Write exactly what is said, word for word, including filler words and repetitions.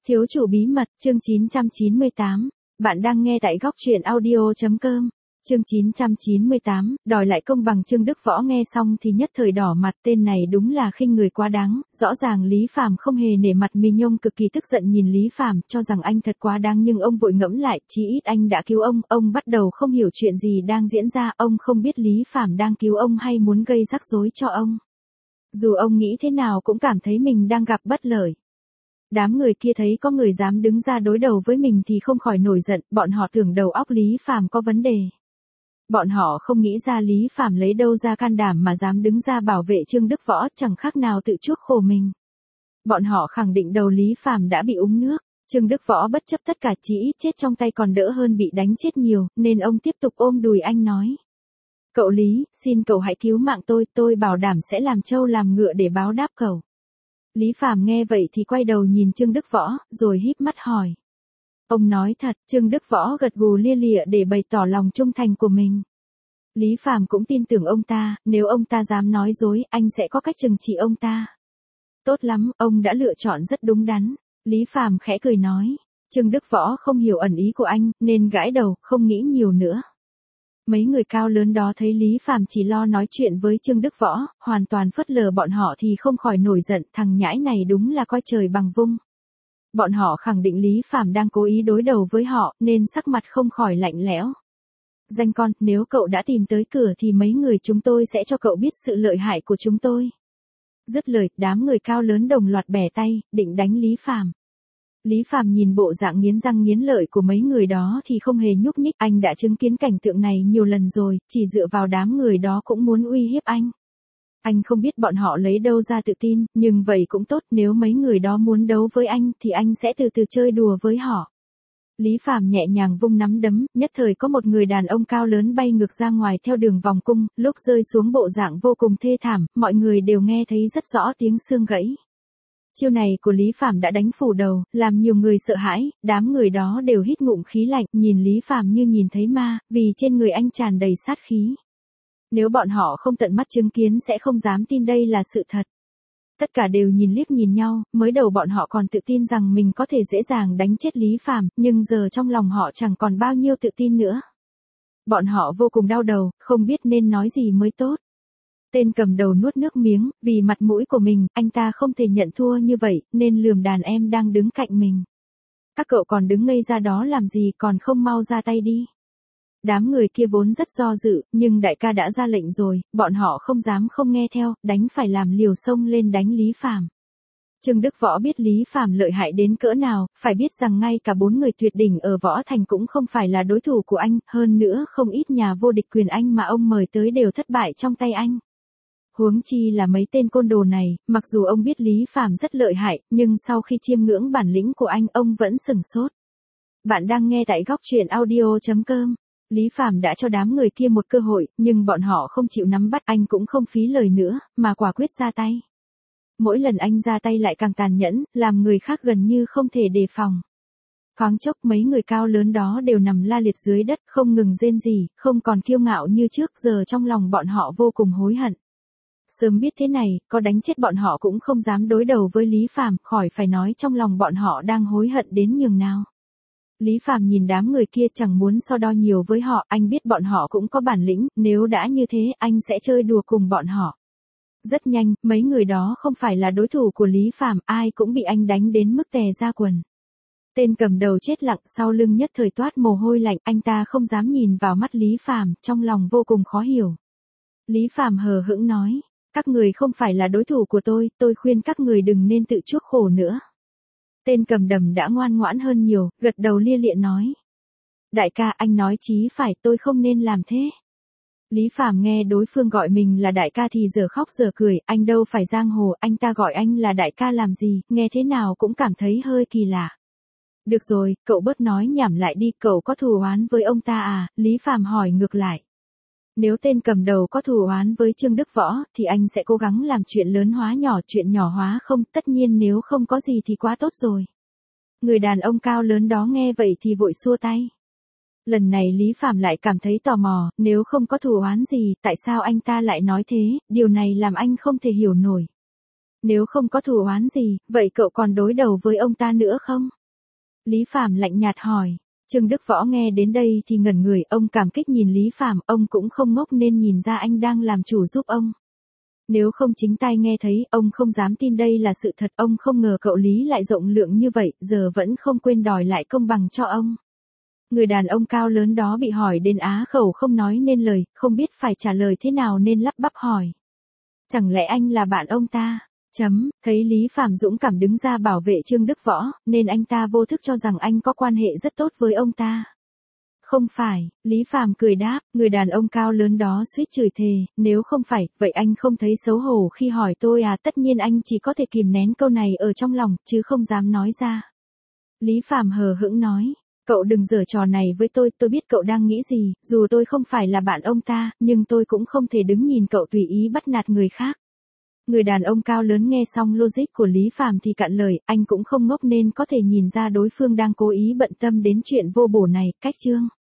Thiếu chủ bí mật, chương chín trăm chín mươi tám. Bạn đang nghe tại góc truyện audio chấm com. Chương chín trăm chín mươi tám, đòi lại công bằng. Trương Đức Võ nghe xong thì nhất thời đỏ mặt, tên này đúng là khinh người quá đáng, rõ ràng Lý Phàm không hề nể mặt mình. Nhông cực kỳ tức giận nhìn Lý Phàm, cho rằng anh thật quá đáng, nhưng ông vội ngẫm lại, chí ít anh đã cứu ông, ông bắt đầu không hiểu chuyện gì đang diễn ra, ông không biết Lý Phàm đang cứu ông hay muốn gây rắc rối cho ông. Dù ông nghĩ thế nào cũng cảm thấy mình đang gặp bất lợi. Đám người kia thấy có người dám đứng ra đối đầu với mình thì không khỏi nổi giận, bọn họ tưởng đầu óc Lý Phàm có vấn đề. Bọn họ không nghĩ ra Lý Phàm lấy đâu ra can đảm mà dám đứng ra bảo vệ Trương Đức Võ, chẳng khác nào tự chuốc khổ mình. Bọn họ khẳng định đầu Lý Phàm đã bị uống nước, Trương Đức Võ bất chấp tất cả, chỉ ít chết trong tay còn đỡ hơn bị đánh chết nhiều, nên ông tiếp tục ôm đùi anh nói. Cậu Lý, xin cậu hãy cứu mạng tôi, tôi bảo đảm sẽ làm trâu làm ngựa để báo đáp cậu. Lý Phàm nghe vậy thì quay đầu nhìn Trương Đức Võ, rồi híp mắt hỏi. Ông nói thật, Trương Đức Võ gật gù lia lịa để bày tỏ lòng trung thành của mình. Lý Phàm cũng tin tưởng ông ta, nếu ông ta dám nói dối, anh sẽ có cách trừng trị ông ta. Tốt lắm, ông đã lựa chọn rất đúng đắn. Lý Phàm khẽ cười nói. Trương Đức Võ không hiểu ẩn ý của anh, nên gãi đầu, không nghĩ nhiều nữa. Mấy người cao lớn đó thấy Lý Phàm chỉ lo nói chuyện với Trương Đức Võ, hoàn toàn phớt lờ bọn họ thì không khỏi nổi giận, thằng nhãi này đúng là coi trời bằng vung. Bọn họ khẳng định Lý Phàm đang cố ý đối đầu với họ, nên sắc mặt không khỏi lạnh lẽo. Danh con, nếu cậu đã tìm tới cửa thì mấy người chúng tôi sẽ cho cậu biết sự lợi hại của chúng tôi. Dứt lời, đám người cao lớn đồng loạt bẻ tay, định đánh Lý Phàm. Lý Phàm nhìn bộ dạng nghiến răng nghiến lợi của mấy người đó thì không hề nhúc nhích, anh đã chứng kiến cảnh tượng này nhiều lần rồi, chỉ dựa vào đám người đó cũng muốn uy hiếp anh. Anh không biết bọn họ lấy đâu ra tự tin, nhưng vậy cũng tốt, nếu mấy người đó muốn đấu với anh thì anh sẽ từ từ chơi đùa với họ. Lý Phàm nhẹ nhàng vung nắm đấm, nhất thời có một người đàn ông cao lớn bay ngược ra ngoài theo đường vòng cung, lúc rơi xuống bộ dạng vô cùng thê thảm, mọi người đều nghe thấy rất rõ tiếng xương gãy. Chiêu này của Lý Phàm đã đánh phủ đầu, làm nhiều người sợ hãi, đám người đó đều hít ngụm khí lạnh, nhìn Lý Phàm như nhìn thấy ma, vì trên người anh tràn đầy sát khí. Nếu bọn họ không tận mắt chứng kiến sẽ không dám tin đây là sự thật. Tất cả đều nhìn liếc nhìn nhau, mới đầu bọn họ còn tự tin rằng mình có thể dễ dàng đánh chết Lý Phàm, nhưng giờ trong lòng họ chẳng còn bao nhiêu tự tin nữa. Bọn họ vô cùng đau đầu, không biết nên nói gì mới tốt. Tên cầm đầu nuốt nước miếng, vì mặt mũi của mình, anh ta không thể nhận thua như vậy, nên lườm đàn em đang đứng cạnh mình. Các cậu còn đứng ngây ra đó làm gì, còn không mau ra tay đi. Đám người kia vốn rất do dự, nhưng đại ca đã ra lệnh rồi, bọn họ không dám không nghe theo, đánh phải làm liều xông lên đánh Lý Phàm. Trương Đức Võ biết Lý Phàm lợi hại đến cỡ nào, phải biết rằng ngay cả bốn người tuyệt đỉnh ở Võ Thành cũng không phải là đối thủ của anh, hơn nữa không ít nhà vô địch quyền Anh mà ông mời tới đều thất bại trong tay anh. Huống chi là mấy tên côn đồ này, mặc dù ông biết Lý Phàm rất lợi hại, nhưng sau khi chiêm ngưỡng bản lĩnh của anh, ông vẫn sửng sốt. Bạn đang nghe tại góc truyện audio chấm com. Lý Phàm đã cho đám người kia một cơ hội, nhưng bọn họ không chịu nắm bắt, anh cũng không phí lời nữa, mà quả quyết ra tay. Mỗi lần anh ra tay lại càng tàn nhẫn, làm người khác gần như không thể đề phòng. Thoáng chốc mấy người cao lớn đó đều nằm la liệt dưới đất, không ngừng rên rỉ, không còn kiêu ngạo như trước, giờ trong lòng bọn họ vô cùng hối hận. Sớm biết thế này, có đánh chết bọn họ cũng không dám đối đầu với Lý Phàm, khỏi phải nói trong lòng bọn họ đang hối hận đến nhường nào. Lý Phàm nhìn đám người kia chẳng muốn so đo nhiều với họ, anh biết bọn họ cũng có bản lĩnh, nếu đã như thế, anh sẽ chơi đùa cùng bọn họ. Rất nhanh, mấy người đó không phải là đối thủ của Lý Phàm, ai cũng bị anh đánh đến mức tè ra quần. Tên cầm đầu chết lặng, sau lưng nhất thời toát mồ hôi lạnh, anh ta không dám nhìn vào mắt Lý Phàm, trong lòng vô cùng khó hiểu. Lý Phàm hờ hững nói, các người không phải là đối thủ của tôi, tôi khuyên các người đừng nên tự chuốc khổ nữa. Tên cầm đầm đã ngoan ngoãn hơn nhiều, gật đầu lia lịa nói. Đại ca, anh nói chí phải, tôi không nên làm thế. Lý Phàm nghe đối phương gọi mình là đại ca thì giờ khóc giờ cười, anh đâu phải giang hồ, anh ta gọi anh là đại ca làm gì, nghe thế nào cũng cảm thấy hơi kỳ lạ. Được rồi, cậu bớt nói nhảm lại đi, cậu có thù oán với ông ta à, Lý Phàm hỏi ngược lại. Nếu tên cầm đầu có thù oán với Trương Đức Võ, thì anh sẽ cố gắng làm chuyện lớn hóa nhỏ, chuyện nhỏ hóa không, tất nhiên nếu không có gì thì quá tốt rồi. Người đàn ông cao lớn đó nghe vậy thì vội xua tay. Lần này Lý Phàm lại cảm thấy tò mò, nếu không có thù oán gì, tại sao anh ta lại nói thế, điều này làm anh không thể hiểu nổi. Nếu không có thù oán gì, vậy cậu còn đối đầu với ông ta nữa không? Lý Phàm lạnh nhạt hỏi. Trương Đức Võ nghe đến đây thì ngẩn người, ông cảm kích nhìn Lý Phàm, ông cũng không ngốc nên nhìn ra anh đang làm chủ giúp ông. Nếu không chính tai nghe thấy, ông không dám tin đây là sự thật, ông không ngờ cậu Lý lại rộng lượng như vậy, giờ vẫn không quên đòi lại công bằng cho ông. Người đàn ông cao lớn đó bị hỏi đến á khẩu không nói nên lời, không biết phải trả lời thế nào nên lắp bắp hỏi. Chẳng lẽ anh là bạn ông ta? Chấm, thấy Lý Phàm dũng cảm đứng ra bảo vệ Trương Đức Võ, nên anh ta vô thức cho rằng anh có quan hệ rất tốt với ông ta. Không phải, Lý Phàm cười đáp, người đàn ông cao lớn đó suýt chửi thề, nếu không phải, vậy anh không thấy xấu hổ khi hỏi tôi à? Tất nhiên anh chỉ có thể kìm nén câu này ở trong lòng, chứ không dám nói ra. Lý Phàm hờ hững nói, cậu đừng giở trò này với tôi, tôi biết cậu đang nghĩ gì, dù tôi không phải là bạn ông ta, nhưng tôi cũng không thể đứng nhìn cậu tùy ý bắt nạt người khác. Người đàn ông cao lớn nghe xong logic của Lý Phàm thì cạn lời, anh cũng không ngốc nên có thể nhìn ra đối phương đang cố ý bận tâm đến chuyện vô bổ này. Cách chương